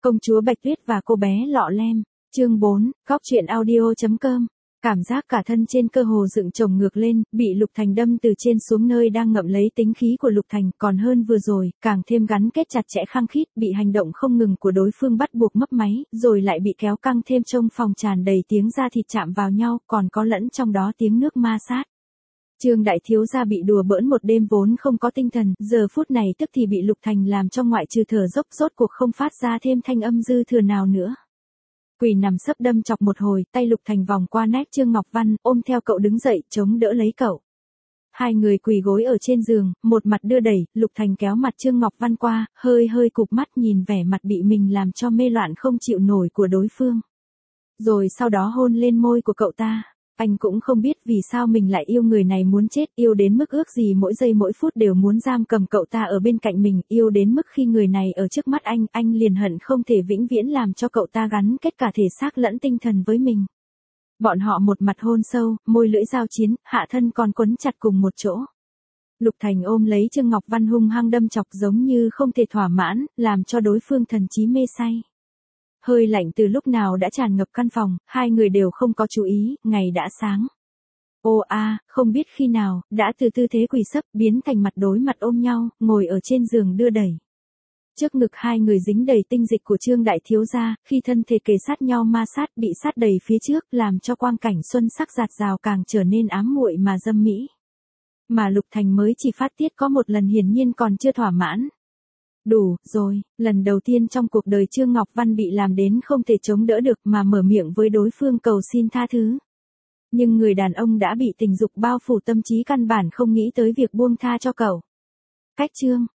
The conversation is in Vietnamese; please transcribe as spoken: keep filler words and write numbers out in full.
Công chúa Bạch Tuyết và cô bé lọ lem. Chương bốn, góc truyện audio chấm com. Cảm giác cả thân trên cơ hồ dựng chồng ngược lên, bị Lục Thành đâm từ trên xuống nơi đang ngậm lấy tính khí của Lục Thành, còn hơn vừa rồi, càng thêm gắn kết chặt chẽ khăng khít, bị hành động không ngừng của đối phương bắt buộc mấp máy, rồi lại bị kéo căng thêm trong phòng tràn đầy tiếng da thịt chạm vào nhau, còn có lẫn trong đó tiếng nước ma sát. Trương đại thiếu gia bị đùa bỡn một đêm vốn không có tinh thần, giờ phút này tức thì bị Lục Thành làm cho ngoại trừ thở dốc rốt cuộc không phát ra thêm thanh âm dư thừa nào nữa. Quỳ nằm sấp đâm chọc một hồi, tay Lục Thành vòng qua nách Trương Ngọc Văn, ôm theo cậu đứng dậy, chống đỡ lấy cậu. Hai người quỳ gối ở trên giường, một mặt đưa đẩy, Lục Thành kéo mặt Trương Ngọc Văn qua, hơi hơi cụp mắt nhìn vẻ mặt bị mình làm cho mê loạn không chịu nổi của đối phương. Rồi sau đó hôn lên môi của cậu ta. Anh cũng không biết vì sao mình lại yêu người này muốn chết, yêu đến mức ước gì mỗi giây mỗi phút đều muốn giam cầm cậu ta ở bên cạnh mình, yêu đến mức khi người này ở trước mắt anh, anh liền hận không thể vĩnh viễn làm cho cậu ta gắn kết cả thể xác lẫn tinh thần với mình. Bọn họ một mặt hôn sâu, môi lưỡi giao chiến, hạ thân còn quấn chặt cùng một chỗ. Lục Thành ôm lấy Trương Ngọc Văn hung hăng đâm chọc giống như không thể thỏa mãn, làm cho đối phương thần trí mê say. Hơi lạnh từ lúc nào đã tràn ngập căn phòng, hai người đều không có chú ý, ngày đã sáng. Ô a, à, không biết khi nào, đã từ tư thế quỳ sấp biến thành mặt đối mặt ôm nhau, ngồi ở trên giường đưa đẩy. Trước ngực hai người dính đầy tinh dịch của Trương đại thiếu gia, khi thân thể kề sát nhau ma sát bị sát đầy phía trước, làm cho quang cảnh xuân sắc giạt rào càng trở nên ám muội mà dâm mỹ. Mà Lục Thành mới chỉ phát tiết có một lần hiển nhiên còn chưa thỏa mãn. Đủ, rồi, lần đầu tiên trong cuộc đời Trương Ngọc Văn bị làm đến không thể chống đỡ được mà mở miệng với đối phương cầu xin tha thứ. Nhưng người đàn ông đã bị tình dục bao phủ tâm trí căn bản không nghĩ tới việc buông tha cho cậu. Cách Trương,